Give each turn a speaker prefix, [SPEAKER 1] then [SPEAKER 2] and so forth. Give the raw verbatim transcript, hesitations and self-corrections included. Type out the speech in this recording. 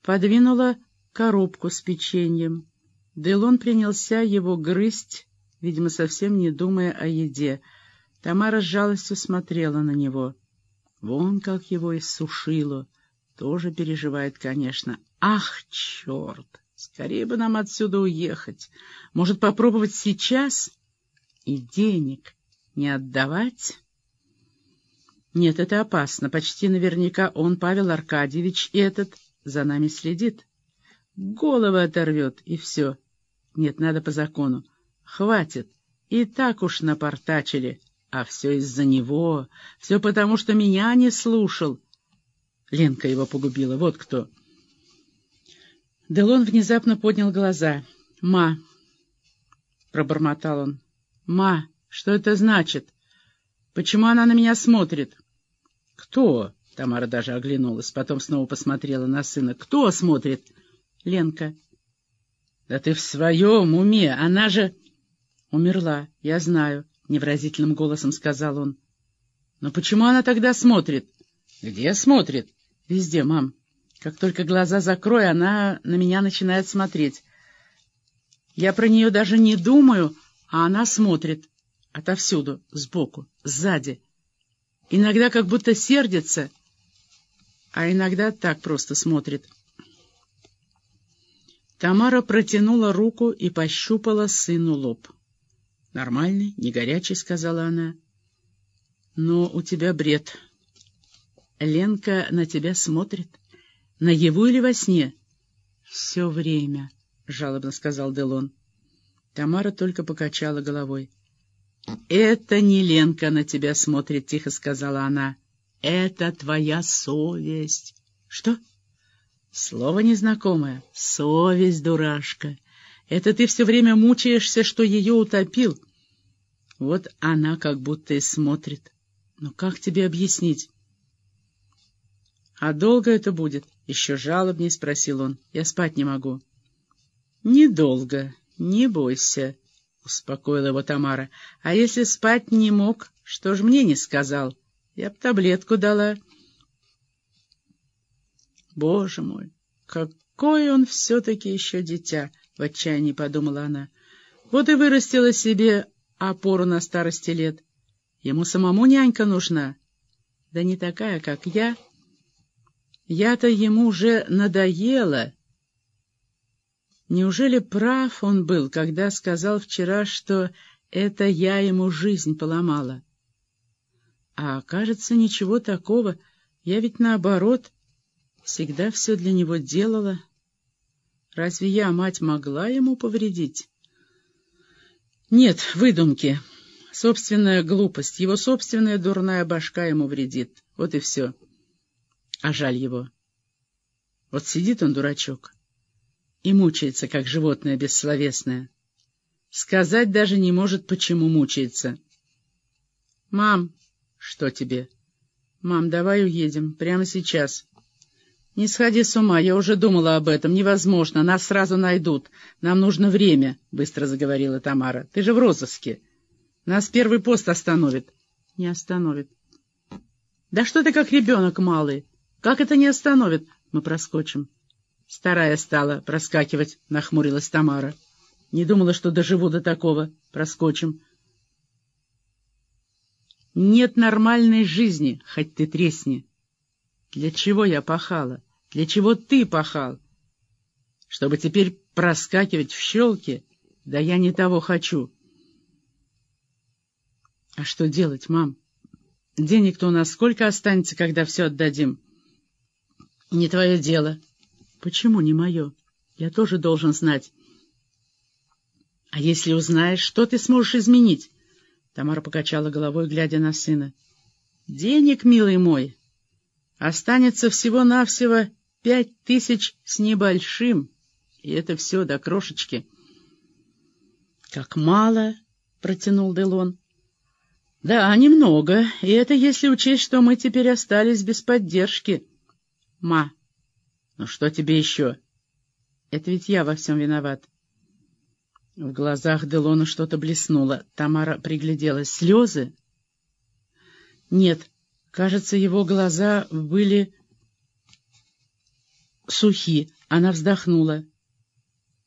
[SPEAKER 1] подвинула коробку с печеньем. Делон принялся его грызть, видимо, совсем не думая о еде. Тамара с жалостью смотрела на него. Вон как его иссушило. Тоже переживает, конечно. Ах, черт! Скорее бы нам отсюда уехать. Может, попробовать сейчас? И денег не отдавать? Нет, это опасно. Почти наверняка он, Павел Аркадьевич, этот, за нами следит. Головы оторвет, и все. Нет, надо по закону. Хватит. И так уж напортачили. А все из-за него. Все потому, что меня не слушал. Ленка его погубила. Вот кто. Делон внезапно поднял глаза. «Ма!» — пробормотал он. «Ма, что это значит? Почему она на меня смотрит?» «Кто?» — Тамара даже оглянулась, потом снова посмотрела на сына. «Кто смотрит?» «Ленка». «Да ты в своем уме? Она же...» «Умерла, я знаю», — невыразительным голосом сказал он. «Но почему она тогда смотрит?» «Где смотрит?» «Везде, мам. Как только глаза закрою, она на меня начинает смотреть. Я про нее даже не думаю, а она смотрит. Отовсюду, сбоку, сзади. Иногда как будто сердится, а иногда так просто смотрит». Тамара протянула руку и пощупала сыну лоб. «Нормальный, не горячий», — сказала она. «Но у тебя бред. Ленка на тебя смотрит. Наяву или во сне?» «Все время», — жалобно сказал Делон. Тамара только покачала головой. «Это не Ленка на тебя смотрит», — тихо сказала она. «Это твоя совесть». «Что?» «Слово незнакомое. Совесть, дурашка. Это ты все время мучаешься, что ее утопил. Вот она как будто и смотрит. Но как тебе объяснить?» «А долго это будет?» — еще жалобнее спросил он. «Я спать не могу». «Недолго, не бойся», — успокоила его Тамара. «А если спать не мог, что ж мне не сказал? Я б таблетку дала». «Боже мой, какой он все-таки еще дитя!» — в отчаянии подумала она. «Вот и вырастила себе опору на старости лет. Ему самому нянька нужна. Да не такая, как я. Я-то ему уже надоела. Неужели прав он был, когда сказал вчера, что это я ему жизнь поломала? А кажется, ничего такого. Я ведь наоборот всегда все для него делала. Разве я, мать, могла ему повредить? Нет, выдумки. Собственная глупость, его собственная дурная башка ему вредит. Вот и все. А жаль его. Вот сидит он, дурачок, и мучается, как животное бессловесное. Сказать даже не может, почему мучается. «Мам!» «Что тебе?» «Мам, давай уедем. Прямо сейчас». «Не сходи с ума, я уже думала об этом. Невозможно, нас сразу найдут. Нам нужно время», — быстро заговорила Тамара. «Ты же в розыске. Нас первый пост остановит». «Не остановит». «Да что ты как ребенок малый? Как это не остановит? Мы проскочим». Старая стала проскакивать, нахмурилась Тамара. «Не думала, что доживу до такого. Проскочим». «Нет нормальной жизни, хоть ты тресни». «Для чего я пахала? Для чего ты пахал? Чтобы теперь проскакивать в щелки? Да я не того хочу». «А что делать, мам? Денег-то у нас сколько останется, когда все отдадим?» «Не твое дело». «Почему не мое? Я тоже должен знать». «А если узнаешь, что ты сможешь изменить?» Тамара покачала головой, глядя на сына. «Денег, милый мой, останется всего-навсего пять тысяч с небольшим, и это все до крошечки». «Как мало», — протянул Делон. «Да, немного, и это если учесть, что мы теперь остались без поддержки». «Ма, ну что тебе еще? Это ведь я во всем виноват». В глазах Делона что-то блеснуло. Тамара пригляделась. «Слезы?» «Нет, кажется, его глаза были сухи, Она вздохнула.